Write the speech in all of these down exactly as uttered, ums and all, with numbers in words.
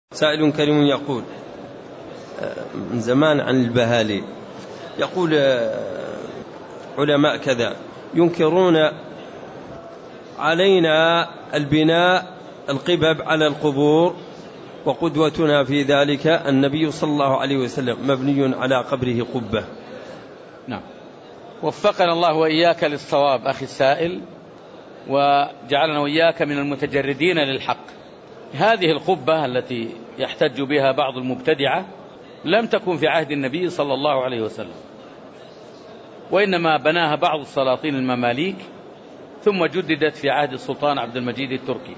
سائل كريم يقول من زمان عن البهالي، يقول علماء كذا ينكرون علينا البناء القبب على القبور، وقدوتنا في ذلك النبي صلى الله عليه وسلم مبني على قبره قبة. نعم، وفقنا الله وإياك للصواب أخي السائل، وجعلنا وإياك من المتجردين للحق. هذه القبة التي يحتج بها بعض المبتدعة لم تكن في عهد النبي صلى الله عليه وسلم، وإنما بناها بعض السلاطين المماليك، ثم جددت في عهد السلطان عبد المجيد التركي،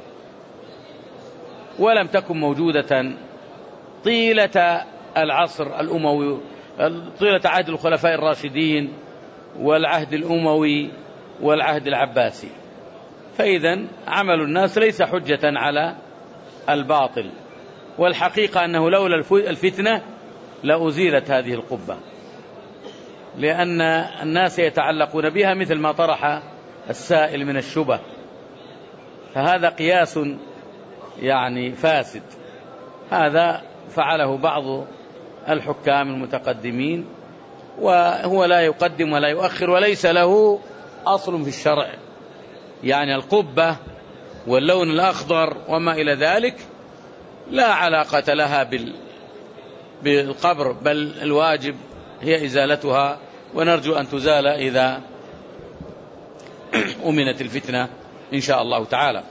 ولم تكن موجودة طيلة العصر الأموي، طيلة عهد الخلفاء الراشدين والعهد الأموي والعهد العباسي. فإذا عمل الناس ليس حجة على الباطل، والحقيقة أنه لولا الفتنة لأزيلت هذه القبة، لأن الناس يتعلقون بها مثل ما طرح السائل من الشبه، فهذا قياس يعني فاسد. هذا فعله بعض الحكام المتقدمين، وهو لا يقدم ولا يؤخر، وليس له أصل في الشرع. يعني القبة واللون الأخضر وما إلى ذلك لا علاقة لها بالقبر، بل الواجب هي إزالتها، ونرجو أن تزال إذا أمنت الفتنة إن شاء الله تعالى.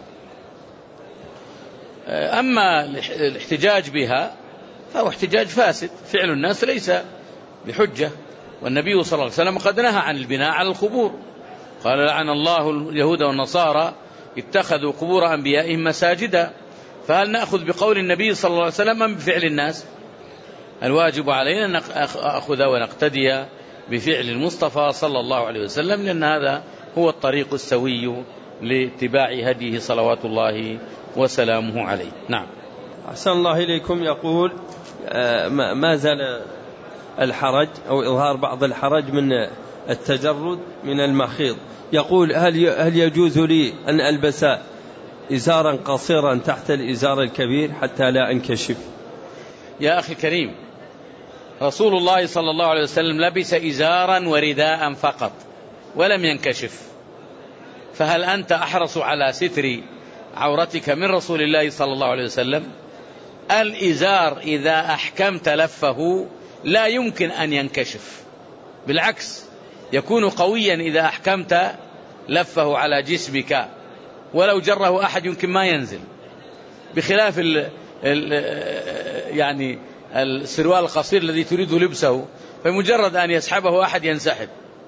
أما الاحتجاج بها فهو احتجاج فاسد، فعل الناس ليس بحجة، والنبي صلى الله عليه وسلم قد نهى عن البناء على القبور، قال لعن الله اليهود والنصارى اتخذوا قبور أنبيائهم مساجدا. فهل نأخذ بقول النبي صلى الله عليه وسلم أم بفعل الناس؟ الواجب علينا أن نأخذ ونقتدي بفعل المصطفى صلى الله عليه وسلم، لأن هذا هو الطريق السوي لاتباع هديه صلوات الله وسلامه عليه. نعم. أحسن الله إليكم. يقول ما زال الحرج أو إظهار بعض الحرج من التجرد من المخيط. يقول هل هل يجوز لي أن ألبس إزارا قصيرا تحت الإزار الكبير حتى لا أنكشف؟ يا أخي الكريم، رسول الله صلى الله عليه وسلم لبس إزارا ورداء فقط ولم ينكشف، فهل أنت أحرص على ستر عورتك من رسول الله صلى الله عليه وسلم؟ الإزار إذا أحكمت لفه لا يمكن أن ينكشف، بالعكس يكون قويا إذا أحكمت لفه على جسمك، ولو جره أحد يمكن ما ينزل، بخلاف ال ال يعني السروال القصير الذي تريد لبسه، فمجرد أن يسحبه أحد ينسحب.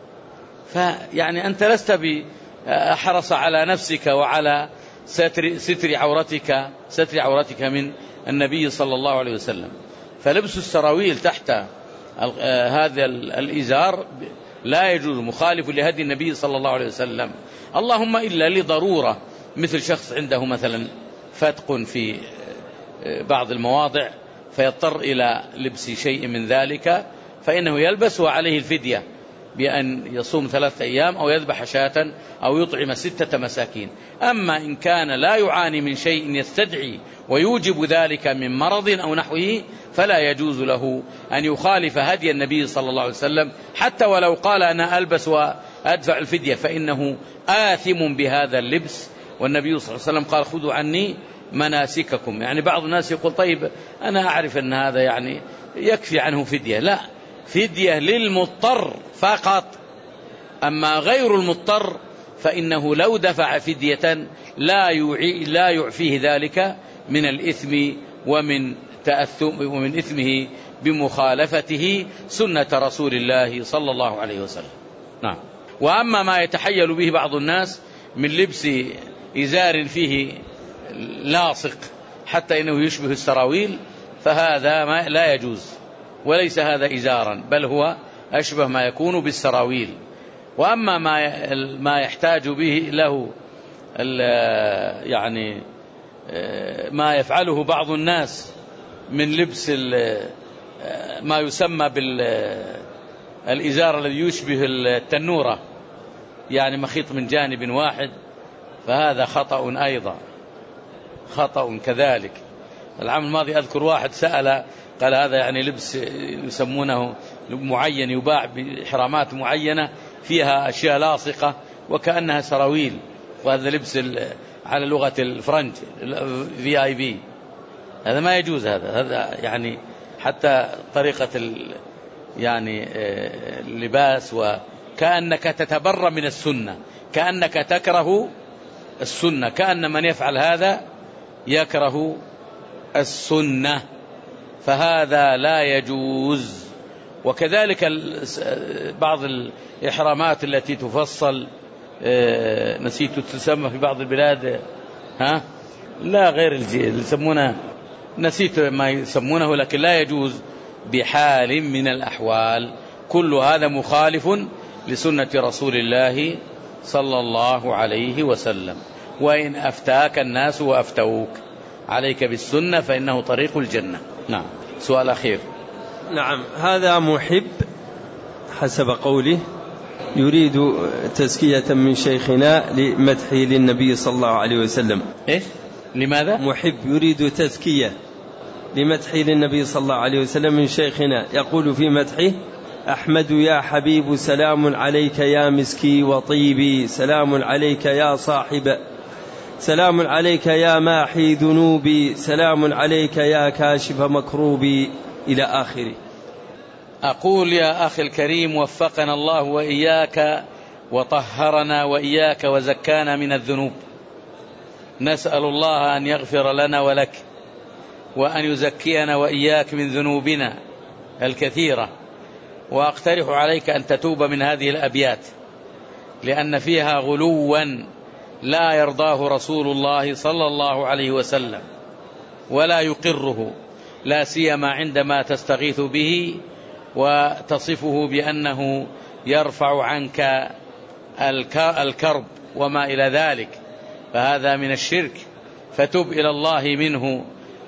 فيعني أنت لست بحرص على نفسك وعلى ستر, ستر عورتك ستر عورتك من النبي صلى الله عليه وسلم. فلبس السراويل تحت هذا الإزار لا يجوز، مخالف لهدي النبي صلى الله عليه وسلم، اللهم إلا لضرورة، مثل شخص عنده مثلا فتق في بعض المواضع فيضطر إلى لبس شيء من ذلك، فإنه يلبس وعليه الفدية بأن يصوم ثلاثة أيام أو يذبح شاة أو يطعم ستة مساكين. أما إن كان لا يعاني من شيء يستدعي ويوجب ذلك من مرض أو نحوه فلا يجوز له أن يخالف هدي النبي صلى الله عليه وسلم، حتى ولو قال أنا ألبس وأدفع الفدية فإنه آثم بهذا اللبس. والنبي صلى الله عليه وسلم قال خذوا عني مناسككم. يعني بعض الناس يقول طيب أنا أعرف أن هذا يعني يكفي عنه فدية، لا، فدية للمضطر فقط، أما غير المضطر فإنه لو دفع فدية لا يعي لا يعفيه ذلك من الإثم ومن تأثم ومن إثمه بمخالفته سنة رسول الله صلى الله عليه وسلم. نعم. وأما ما يتحيل به بعض الناس من لبس إزار فيه لاصق حتى إنه يشبه السراويل فهذا ما لا يجوز، وليس هذا إزارا، بل هو أشبه ما يكون بالسراويل. وأما ما ما يحتاج به له يعني ما يفعله بعض الناس من لبس ما يسمى بالإزار الذي يشبه التنورة، يعني مخيط من جانب واحد، فهذا خطأ أيضا، خطأ كذلك. العام الماضي أذكر واحد سأل قال هذا يعني لبس يسمونه معين يباع بإحرامات معينة فيها أشياء لاصقة وكأنها سراويل، وهذا لبس على لغة الفرنج في آي بي، هذا ما يجوز. هذا هذا يعني حتى طريقة يعني اللباس، وكأنك تتبرى من السنة، كأنك تكره السنة، كأن من يفعل هذا يكره السنة، فهذا لا يجوز. وكذلك بعض الإحرامات التي تفصل، نسيت تسمى في بعض البلاد، ها لا غير اللي يسمونه، نسيت ما يسمونه، لكن لا يجوز بحال من الأحوال. كل هذا مخالف لسنة رسول الله صلى الله عليه وسلم. وإن أفتاك الناس وأفتوك عليك بالسنة فإنه طريق الجنة. نعم. سؤال أخير. نعم. هذا محب حسب قوله يريد تزكية من شيخنا لمدحه للنبي صلى الله عليه وسلم. إيش؟ لماذا؟ محب يريد تزكية لمدحه للنبي صلى الله عليه وسلم من شيخنا، يقول في مدحه: أحمد يا حبيب سلام عليك يا مسكي وطيبي، سلام عليك يا صاحب، سلام عليك يا ماحي ذنوبي، سلام عليك يا كاشف مكروبي، إلى آخره. أقول يا أخي الكريم وفقنا الله وإياك وطهرنا وإياك وزكانا من الذنوب، نسأل الله أن يغفر لنا ولك وأن يزكينا وإياك من ذنوبنا الكثيرة. وأقترح عليك أن تتوب من هذه الأبيات، لأن فيها غلوا لا يرضاه رسول الله صلى الله عليه وسلم ولا يقره، لا سيما عندما تستغيث به وتصفه بأنه يرفع عنك الكرب وما إلى ذلك، فهذا من الشرك، فتب إلى الله منه.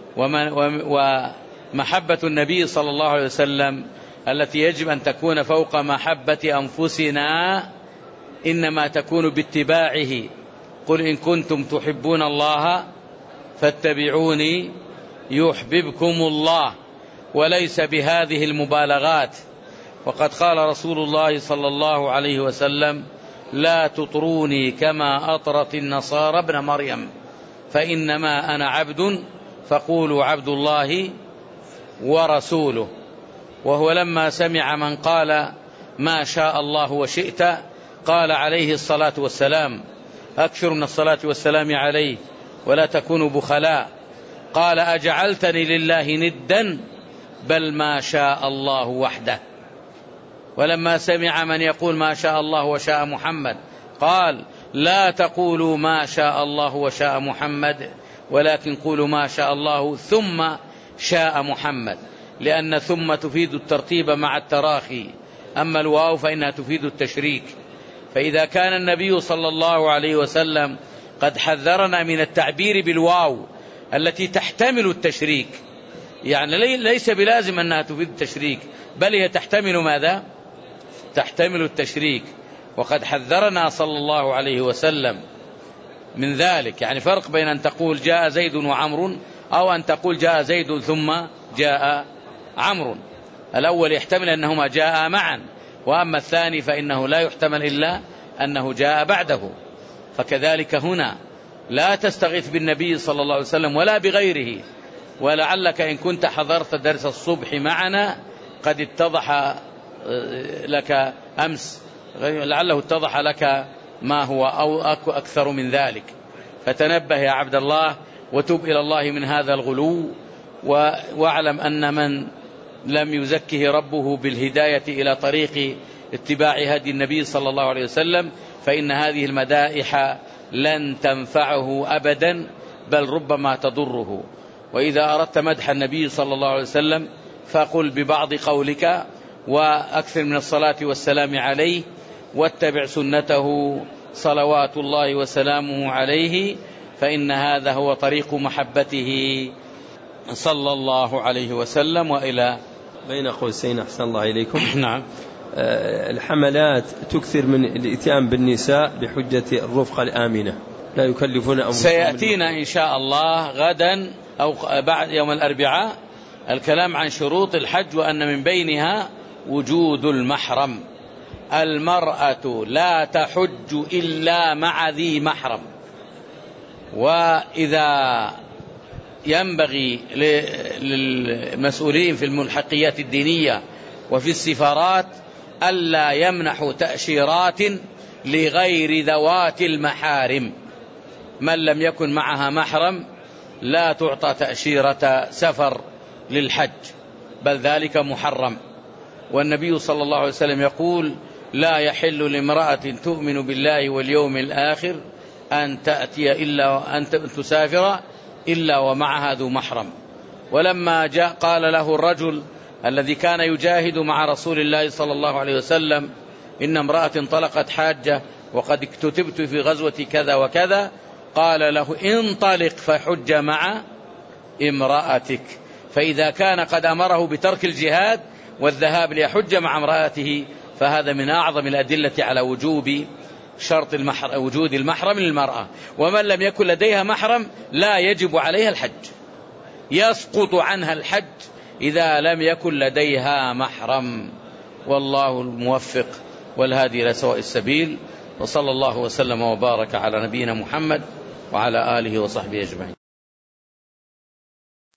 ومحبة النبي صلى الله عليه وسلم التي يجب أن تكون فوق محبة أنفسنا إنما تكون باتباعه. قل إن كنتم تحبون الله فاتبعوني يحببكم الله، وليس بهذه المبالغات. وقد قال رسول الله صلى الله عليه وسلم: لا تطروني كما أطرت النصارى ابن مريم، فإنما أنا عبد فقولوا عبد الله ورسوله. وهو لما سمع من قال ما شاء الله وشئت قال عليه الصلاة والسلام: أكثر من الصلاة والسلام عليه ولا تكونوا بخلاء. قال: أجعلتني لله ندا بل ما شاء الله وحده. ولما سمع من يقول ما شاء الله وشاء محمد قال: لا تقولوا ما شاء الله وشاء محمد ولكن قولوا ما شاء الله ثم شاء محمد، لأن ثم تفيد الترتيب مع التراخي، أما الواو فإنها تفيد التشريك. فإذا كان النبي صلى الله عليه وسلم قد حذرنا من التعبير بالواو التي تحتمل التشريك، يعني ليس بلازم أنها تفيد التشريك، بل هي تحتمل ماذا؟ تحتمل التشريك. وقد حذرنا صلى الله عليه وسلم من ذلك. يعني فرق بين أن تقول جاء زيد وعمر أو أن تقول جاء زيد ثم جاء عمرو. الأول يحتمل أنهما جاء معا، وأما الثاني فإنه لا يحتمل إلا أنه جاء بعده. فكذلك هنا لا تستغيث بالنبي صلى الله عليه وسلم ولا بغيره. ولعلك إن كنت حضرت درس الصبح معنا قد اتضح لك أمس، لعله اتضح لك ما هو أو أكثر من ذلك. فتنبه يا عبد الله وتب إلى الله من هذا الغلو، واعلم أن من لم يزكه ربه بالهداية إلى طريق اتباع هدي النبي صلى الله عليه وسلم فإن هذه المدائح لن تنفعه أبدا، بل ربما تضره. وإذا أردت مدح النبي صلى الله عليه وسلم فقل ببعض قولك وأكثر من الصلاة والسلام عليه، واتبع سنته صلوات الله وسلامه عليه، فإن هذا هو طريق محبته صلى الله عليه وسلم. وإلى بين قوسين أحسن الله إليكم. نعم. الحملات تكثر من الإتيان بالنساء بحجة الرفقة الآمنة، لا يكلفون أنفسهم. سيأتينا إن شاء الله غدا أو بعد يوم الأربعاء الكلام عن شروط الحج، وأن من بينها وجود المحرم. المرأة لا تحج إلا مع ذي محرم. وإذا ينبغي للمسؤولين في الملحقيات الدينية وفي السفارات ألا يمنحوا تأشيرات لغير ذوات المحارم. من لم يكن معها محرم لا تعطى تأشيرة سفر للحج، بل ذلك محرم. والنبي صلى الله عليه وسلم يقول: لا يحل لامرأة تؤمن بالله واليوم الآخر أن تأتي إلا أن تسافر إلا ومعها ذو محرم. ولما جاء قال له الرجل الذي كان يجاهد مع رسول الله صلى الله عليه وسلم: إن امرأة انطلقت حاجة وقد اكتتبت في غزوة كذا وكذا، قال له: انطلق فحج مع امرأتك. فإذا كان قد أمره بترك الجهاد والذهاب ليحج مع امرأته فهذا من أعظم الأدلة على وجوب شرط المحرم، وجود المحرم للمرأة. ومن لم يكن لديها محرم لا يجب عليها الحج، يسقط عنها الحج إذا لم يكن لديها محرم. والله الموفق والهادي إلى سواء السبيل. وصلى الله وسلم وبارك على نبينا محمد وعلى آله وصحبه أجمعين.